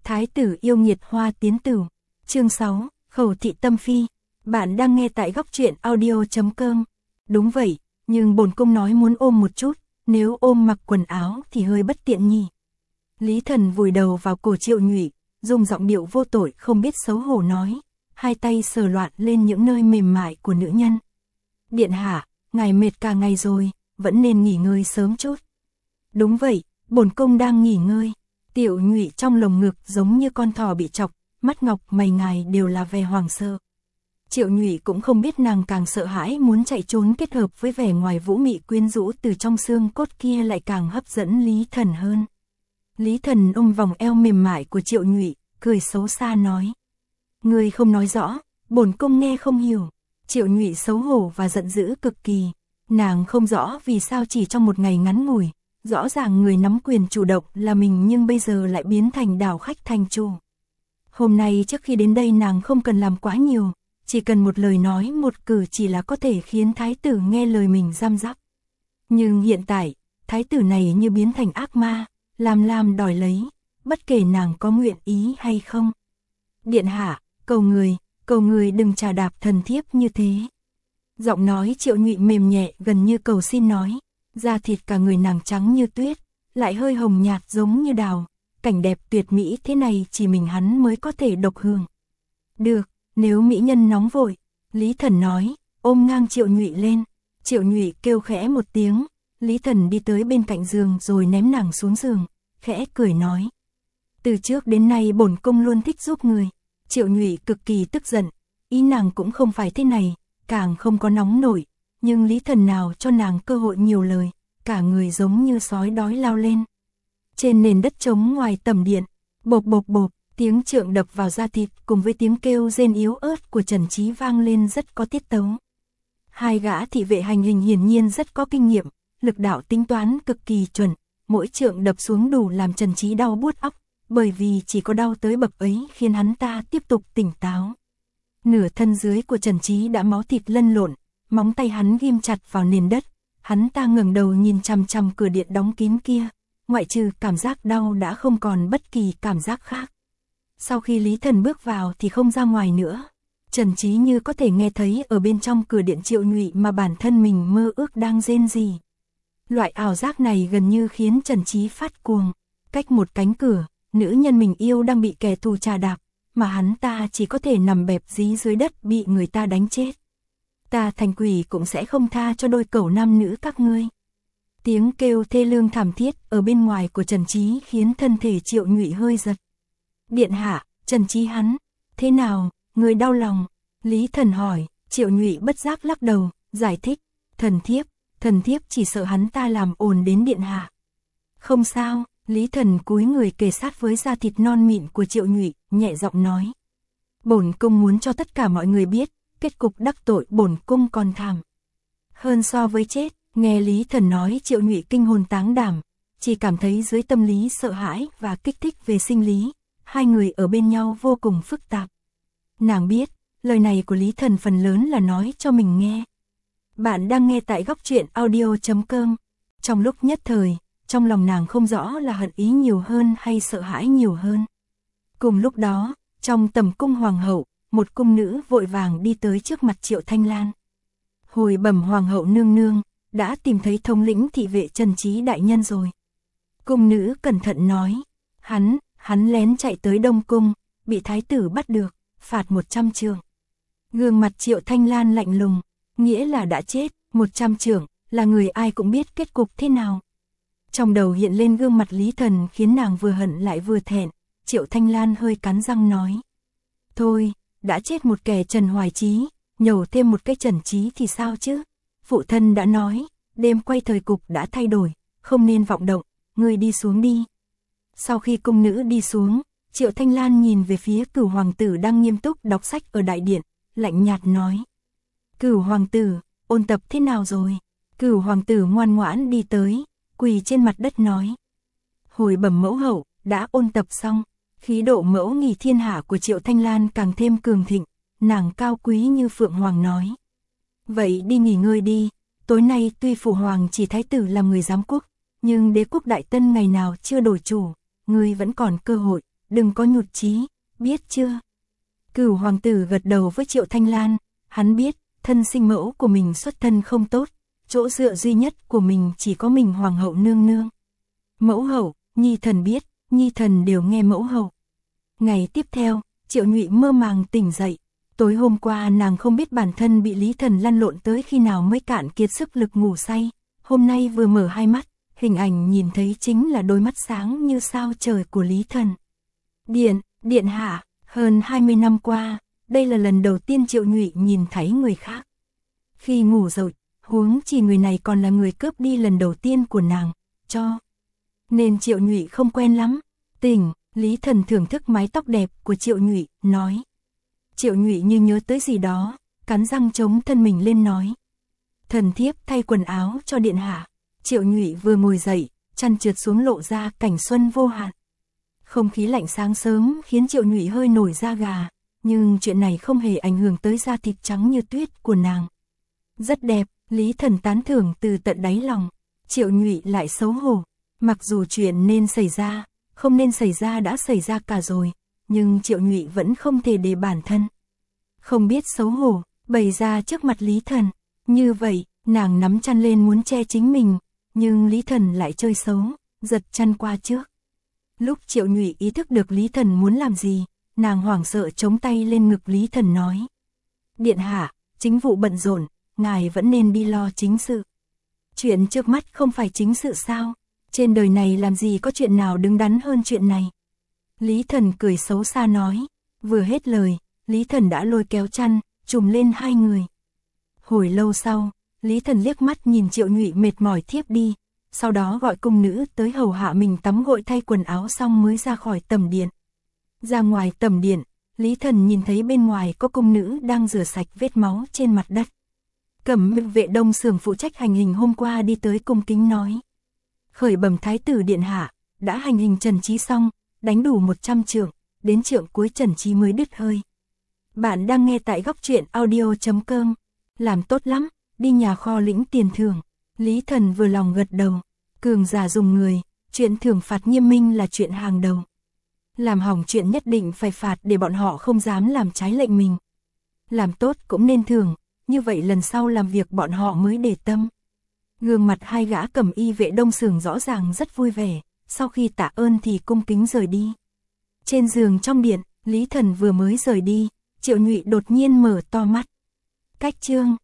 Thái tử yêu nghiệt hoa tiến tử. Chương 6, khẩu thị tâm phi. Bạn đang nghe tại góc truyện audio.com. Đúng vậy, nhưng bổn cung nói muốn ôm một chút, nếu ôm mặc quần áo thì hơi bất tiện nhỉ. Lý Thần vùi đầu vào cổ Triệu Nhụy, dùng giọng điệu vô tội không biết xấu hổ nói, hai tay sờ loạn lên những nơi mềm mại của nữ nhân. Điện hạ, ngài mệt cả ngày rồi, vẫn nên nghỉ ngơi sớm chút. Đúng vậy, bổn cung đang nghỉ ngơi. Tiểu Nhụy trong lồng ngực giống như con thỏ bị chọc, mắt ngọc mày ngài đều là vẻ hoảng sợ. Triệu Nhụy cũng không biết nàng càng sợ hãi muốn chạy trốn kết hợp với vẻ ngoài vũ mị quyến rũ từ trong xương cốt kia lại càng hấp dẫn Lý Thần hơn. Lý Thần ôm vòng eo mềm mại của Triệu Nhụy, cười xấu xa nói. Ngươi không nói rõ, bổn cung nghe không hiểu. Triệu Nhụy xấu hổ và giận dữ cực kỳ. Nàng không rõ vì sao chỉ trong một ngày ngắn ngủi, rõ ràng người nắm quyền chủ động là mình nhưng bây giờ lại biến thành đảo khách thành chủ. Hôm nay trước khi đến đây nàng không cần làm quá nhiều, chỉ cần một lời nói một cử chỉ là có thể khiến thái tử nghe lời mình giam giáp. Nhưng hiện tại, thái tử này như biến thành ác ma, làm đòi lấy, bất kể nàng có nguyện ý hay không. Điện hạ, cầu người đừng trà đạp thần thiếp như thế. Giọng nói Triệu Nhụy mềm nhẹ gần như cầu xin nói, da thịt cả người nàng trắng như tuyết, lại hơi hồng nhạt giống như đào, cảnh đẹp tuyệt mỹ thế này chỉ mình hắn mới có thể độc hưởng. Được, nếu mỹ nhân nóng vội, Lý Thần nói, ôm ngang Triệu Nhụy lên. Triệu Nhụy kêu khẽ một tiếng, Lý Thần đi tới bên cạnh giường rồi ném nàng xuống giường, khẽ cười nói. Từ trước đến nay bổn cung luôn thích giúp người. Triệu Nhụy cực kỳ tức giận, ý nàng cũng không phải thế này, càng không có nóng nổi, nhưng Lý Thần nào cho nàng cơ hội nhiều lời, cả người giống như sói đói lao lên. Trên nền đất trống ngoài tầm điện, bộp bộp bộp, tiếng trượng đập vào da thịt cùng với tiếng kêu rên yếu ớt của Trần Chí vang lên rất có tiết tấu. Hai gã thị vệ hành hình hiển nhiên rất có kinh nghiệm, lực đạo tính toán cực kỳ chuẩn, mỗi trượng đập xuống đủ làm Trần Chí đau buốt óc, bởi vì chỉ có đau tới bậc ấy khiến hắn ta tiếp tục tỉnh táo. Nửa thân dưới của Trần Chí đã máu thịt lân lộn, móng tay hắn ghim chặt vào nền đất, hắn ta ngẩng đầu nhìn chằm chằm cửa điện đóng kín kia, ngoại trừ cảm giác đau đã không còn bất kỳ cảm giác khác. Sau khi Lý Thần bước vào thì không ra ngoài nữa, Trần Chí như có thể nghe thấy ở bên trong cửa điện Triệu Nhụy mà bản thân mình mơ ước đang rên rỉ. Loại ảo giác này gần như khiến Trần Chí phát cuồng, cách một cánh cửa, nữ nhân mình yêu đang bị kẻ thù trà đạp, mà hắn ta chỉ có thể nằm bẹp dí dưới đất bị người ta đánh chết. Ta thành quỷ cũng sẽ không tha cho đôi cẩu nam nữ các ngươi. Tiếng kêu thê lương thảm thiết ở bên ngoài của Trần Chí khiến thân thể Triệu Nhụy hơi giật. Điện hạ, Trần Chí hắn, thế nào, người đau lòng? Lý Thần hỏi. Triệu Nhụy bất giác lắc đầu, giải thích, thần thiếp chỉ sợ hắn ta làm ồn đến điện hạ. Không sao, Lý Thần cúi người kề sát với da thịt non mịn của Triệu Nhụy, nhẹ giọng nói. Bổn cung muốn cho tất cả mọi người biết, kết cục đắc tội bổn cung còn thảm hơn so với chết. Nghe Lý Thần nói Triệu Nhụy kinh hồn táng đảm, chỉ cảm thấy dưới tâm lý sợ hãi và kích thích về sinh lý, hai người ở bên nhau vô cùng phức tạp. Nàng biết, lời này của Lý Thần phần lớn là nói cho mình nghe. Bạn đang nghe tại góc truyện audio.com. Trong lúc nhất thời, trong lòng nàng không rõ là hận ý nhiều hơn hay sợ hãi nhiều hơn. Cùng lúc đó, trong tầm cung hoàng hậu, một cung nữ vội vàng đi tới trước mặt Triệu Thanh Lan. Hồi bẩm hoàng hậu nương nương, đã tìm thấy thống lĩnh thị vệ Trần Chí đại nhân rồi. Cung nữ cẩn thận nói, hắn lén chạy tới Đông Cung, bị thái tử bắt được, phạt 100 trượng. Gương mặt Triệu Thanh Lan lạnh lùng, nghĩa là đã chết, 100 trượng, là người ai cũng biết kết cục thế nào. Trong đầu hiện lên gương mặt Lý Thần khiến nàng vừa hận lại vừa thẹn, Triệu Thanh Lan hơi cắn răng nói. Thôi, đã chết một kẻ Trần Hoài Chí, nhổ thêm một cái Trần Chí thì sao chứ? Phụ thân đã nói, đêm quay thời cục đã thay đổi, không nên vọng động, ngươi đi xuống đi. Sau khi cung nữ đi xuống, Triệu Thanh Lan nhìn về phía Cửu hoàng tử đang nghiêm túc đọc sách ở đại điện, lạnh nhạt nói. Cửu hoàng tử, ôn tập thế nào rồi? Cửu hoàng tử ngoan ngoãn đi tới, quỳ trên mặt đất nói. Hồi bẩm mẫu hậu, đã ôn tập xong. Khí độ mẫu nghi thiên hạ của Triệu Thanh Lan càng thêm cường thịnh, nàng cao quý như phượng hoàng nói. Vậy đi nghỉ ngơi đi, tối nay tuy phụ hoàng chỉ thái tử làm người giám quốc, nhưng đế quốc Đại Tân ngày nào chưa đổi chủ, ngươi vẫn còn cơ hội, đừng có nhụt chí, biết chưa? Cửu hoàng tử gật đầu với Triệu Thanh Lan, hắn biết, thân sinh mẫu của mình xuất thân không tốt, chỗ dựa duy nhất của mình chỉ có mình hoàng hậu nương nương. Mẫu hậu, nhi thần biết, nhi thần đều nghe mẫu hậu. Ngày tiếp theo, Triệu Nhụy mơ màng tỉnh dậy, tối hôm qua nàng không biết bản thân bị Lý Thần lăn lộn tới khi nào mới cạn kiệt sức lực ngủ say, hôm nay vừa mở hai mắt, hình ảnh nhìn thấy chính là đôi mắt sáng như sao trời của Lý Thần. Điện hạ, hơn 20 năm qua, đây là lần đầu tiên Triệu Nhụy nhìn thấy người khác. Khi ngủ rồi, huống chỉ người này còn là người cướp đi lần đầu tiên của nàng, nên Triệu Nhụy không quen lắm. Tỉnh, Lý Thần thưởng thức mái tóc đẹp của Triệu Nhụy, nói. Triệu Nhụy như nhớ tới gì đó, cắn răng chống thân mình lên nói. Thần thiếp thay quần áo cho điện hạ. Triệu Nhụy vừa ngồi dậy, chăn trượt xuống lộ ra cảnh xuân vô hạn. Không khí lạnh sáng sớm khiến Triệu Nhụy hơi nổi da gà, nhưng chuyện này không hề ảnh hưởng tới da thịt trắng như tuyết của nàng. Rất đẹp, Lý Thần tán thưởng từ tận đáy lòng. Triệu Nhụy lại xấu hổ, mặc dù chuyện nên xảy ra, không nên xảy ra đã xảy ra cả rồi, nhưng Triệu Nhụy vẫn không thể để bản thân không biết xấu hổ, bày ra trước mặt Lý Thần. Như vậy, nàng nắm chăn lên muốn che chính mình, nhưng Lý Thần lại chơi xấu, giật chăn qua trước. Lúc Triệu Nhụy ý thức được Lý Thần muốn làm gì, nàng hoảng sợ chống tay lên ngực Lý Thần nói. Điện hạ, chính vụ bận rộn, ngài vẫn nên đi lo chính sự. Chuyện trước mắt không phải chính sự sao? Trên đời này làm gì có chuyện nào đứng đắn hơn chuyện này? Lý Thần cười xấu xa nói. Vừa hết lời, Lý Thần đã lôi kéo chăn, trùm lên hai người. Hồi lâu sau, Lý Thần liếc mắt nhìn Triệu Nhụy mệt mỏi thiếp đi, sau đó gọi cung nữ tới hầu hạ mình tắm gội thay quần áo xong mới ra khỏi tẩm điện. Ra ngoài tẩm điện, Lý Thần nhìn thấy bên ngoài có cung nữ đang rửa sạch vết máu trên mặt đất. Cẩm vệ Đông Sưởng phụ trách hành hình hôm qua đi tới cung kính nói. Khởi bẩm thái tử điện hạ, đã hành hình Trần Trí xong, đánh đủ 100 trượng, đến trượng cuối Trần Trí mới đứt hơi. Bạn đang nghe tại góc truyện audio.com. Làm tốt lắm, đi nhà kho lĩnh tiền thưởng. Lý Thần vừa lòng gật đầu. Cường giả dùng người, chuyện thưởng phạt nghiêm minh là chuyện hàng đầu. Làm hỏng chuyện nhất định phải phạt để bọn họ không dám làm trái lệnh mình. Làm tốt cũng nên thưởng, như vậy lần sau làm việc bọn họ mới để tâm. Gương mặt hai gã cẩm y vệ Đông Sưởng rõ ràng rất vui vẻ, sau khi tạ ơn thì cung kính rời đi. Trên giường trong điện, Lý Thần vừa mới rời đi, Triệu Nhụy đột nhiên mở to mắt. Cách chương